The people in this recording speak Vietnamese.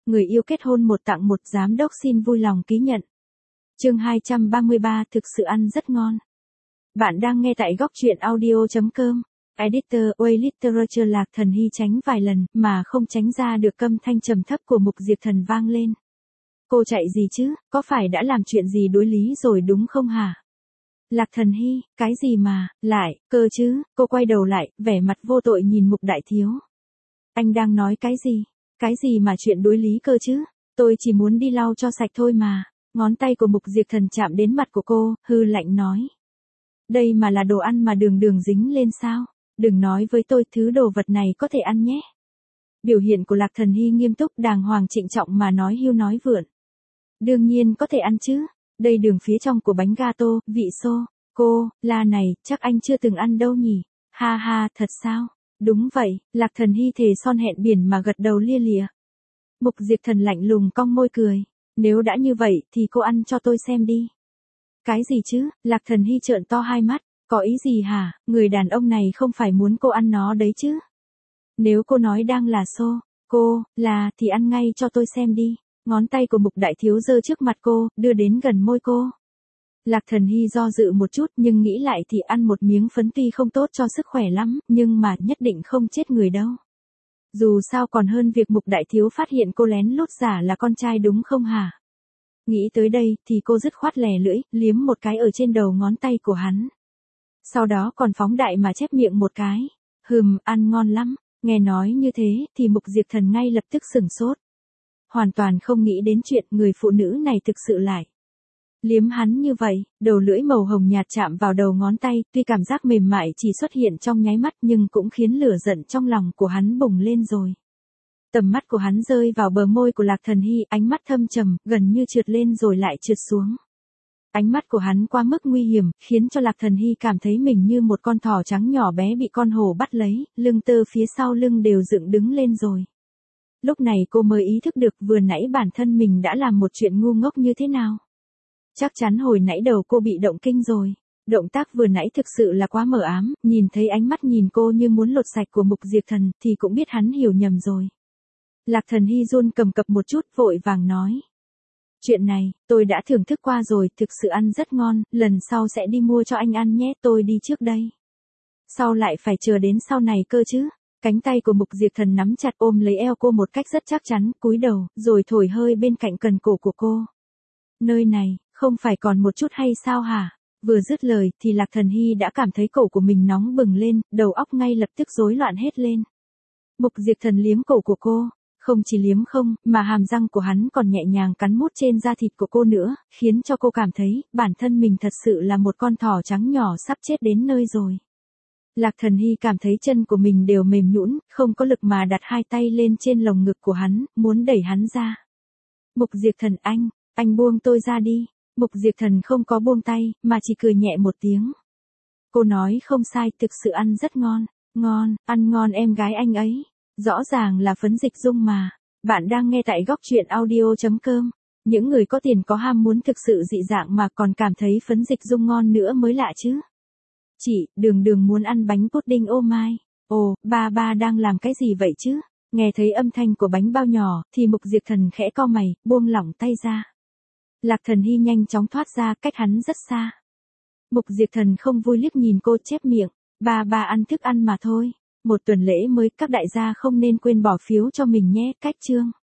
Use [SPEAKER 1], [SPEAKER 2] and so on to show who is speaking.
[SPEAKER 1] người yêu kết hôn một tặng một, giám đốc xin vui lòng ký nhận. Chương 233, thực sự ăn rất ngon. Bạn đang nghe tại góc truyện audio.com. Editor Way Literature. Lạc Thần Hy tránh vài lần mà không tránh ra được âm thanh trầm thấp của Mục Diệp Thần vang lên. Cô chạy gì chứ, có phải đã làm chuyện gì đối lý rồi đúng không hả? Lạc Thần Hy, cái gì mà, lại, cơ chứ, cô quay đầu lại, vẻ mặt vô tội nhìn Mục Đại Thiếu. Anh đang nói cái gì mà chuyện đối lý cơ chứ, tôi chỉ muốn đi lau cho sạch thôi mà. Ngón tay của Mục Diệp Thần chạm đến mặt của cô, hư lạnh nói. Đây mà là đồ ăn mà đường đường dính lên sao? Đừng nói với tôi thứ đồ vật này có thể ăn nhé. Biểu hiện của Lạc Thần Hy nghiêm túc đàng hoàng trịnh trọng mà nói hưu nói vượn. Đương nhiên có thể ăn chứ, đây đường phía trong của bánh gato, vị xô. Cô, là này, chắc anh chưa từng ăn đâu nhỉ? Ha ha, thật sao? Đúng vậy, Lạc Thần Hy thề son hẹn biển mà gật đầu lia lịa. Mục Diệp Thần lạnh lùng cong môi cười. Nếu đã như vậy thì cô ăn cho tôi xem đi. Cái gì chứ? Lạc Thần Hy trợn to hai mắt. Có ý gì hả? Người đàn ông này không phải muốn cô ăn nó đấy chứ? Nếu cô nói đang là xô, thì ăn ngay cho tôi xem đi. Ngón tay của Mục Đại Thiếu giơ trước mặt cô, đưa đến gần môi cô. Lạc Thần Hy do dự một chút nhưng nghĩ lại thì ăn một miếng phấn tuy không tốt cho sức khỏe lắm, nhưng mà nhất định không chết người đâu. Dù sao còn hơn việc Mục Đại Thiếu phát hiện cô lén lút giả là con trai đúng không hả? Nghĩ tới đây thì cô dứt khoát lè lưỡi, liếm một cái ở trên đầu ngón tay của hắn. Sau đó còn phóng đại mà chép miệng một cái. Ăn ngon lắm. Nghe nói như thế thì Mục Diệp Thần ngay lập tức sửng sốt. Hoàn toàn không nghĩ đến chuyện người phụ nữ này thực sự lại liếm hắn như vậy. Đầu lưỡi màu hồng nhạt chạm vào đầu ngón tay, tuy cảm giác mềm mại chỉ xuất hiện trong nháy mắt nhưng cũng khiến lửa giận trong lòng của hắn bùng lên rồi. Tầm mắt của hắn rơi vào bờ môi của Lạc Thần Hy, ánh mắt thâm trầm, gần như trượt lên rồi lại trượt xuống. Ánh mắt của hắn quá mức nguy hiểm, khiến cho Lạc Thần Hy cảm thấy mình như một con thỏ trắng nhỏ bé bị con hổ bắt lấy, lưng tơ phía sau lưng đều dựng đứng lên rồi. Lúc này cô mới ý thức được vừa nãy bản thân mình đã làm một chuyện ngu ngốc như thế nào. Chắc chắn hồi nãy đầu cô bị động kinh rồi. Động tác vừa nãy thực sự là quá mờ ám, nhìn thấy ánh mắt nhìn cô như muốn lột sạch của Mục Diệp Thần thì cũng biết hắn hiểu nhầm rồi. Lạc Thần Hy run cầm cập một chút vội vàng nói. Chuyện này, tôi đã thưởng thức qua rồi, thực sự ăn rất ngon, lần sau sẽ đi mua cho anh ăn nhé, tôi đi trước đây. Sao lại phải chờ đến sau này cơ chứ? Cánh tay của Mục Diệp Thần nắm chặt ôm lấy eo cô một cách rất chắc chắn, cúi đầu, rồi thổi hơi bên cạnh cần cổ của cô. Nơi này, không phải còn một chút hay sao hả? Vừa dứt lời thì Lạc Thần Hy đã cảm thấy cổ của mình nóng bừng lên, đầu óc ngay lập tức rối loạn hết lên. Mục Diệp Thần liếm cổ của cô. Không chỉ liếm không, mà hàm răng của hắn còn nhẹ nhàng cắn mút trên da thịt của cô nữa, khiến cho cô cảm thấy, bản thân mình thật sự là một con thỏ trắng nhỏ sắp chết đến nơi rồi. Lạc Thần Hy cảm thấy chân của mình đều mềm nhũn, không có lực mà đặt hai tay lên trên lồng ngực của hắn, muốn đẩy hắn ra. Mục Diệp Thần anh buông tôi ra đi. Mục Diệp Thần không có buông tay, mà chỉ cười nhẹ một tiếng. Cô nói không sai, thực sự ăn rất ngon, ăn ngon em gái anh ấy. Rõ ràng là Phấn Dịch Dung mà. Bạn đang nghe tại góc truyện audio.com. Những người có tiền có ham muốn thực sự dị dạng mà còn cảm thấy Phấn Dịch Dung ngon nữa mới lạ chứ. Chị, đường muốn ăn bánh pudding ô mai. Ồ, ba đang làm cái gì vậy chứ? Nghe thấy âm thanh của bánh bao nhỏ, thì Mục Diệp Thần khẽ cau mày, buông lỏng tay ra. Lạc Thần Hy nhanh chóng thoát ra, cách hắn rất xa. Mục Diệp Thần không vui liếc nhìn cô chép miệng. Ba ăn thức ăn mà thôi. Một tuần lễ mới, các đại gia không nên quên bỏ phiếu cho mình nhé, cách chương.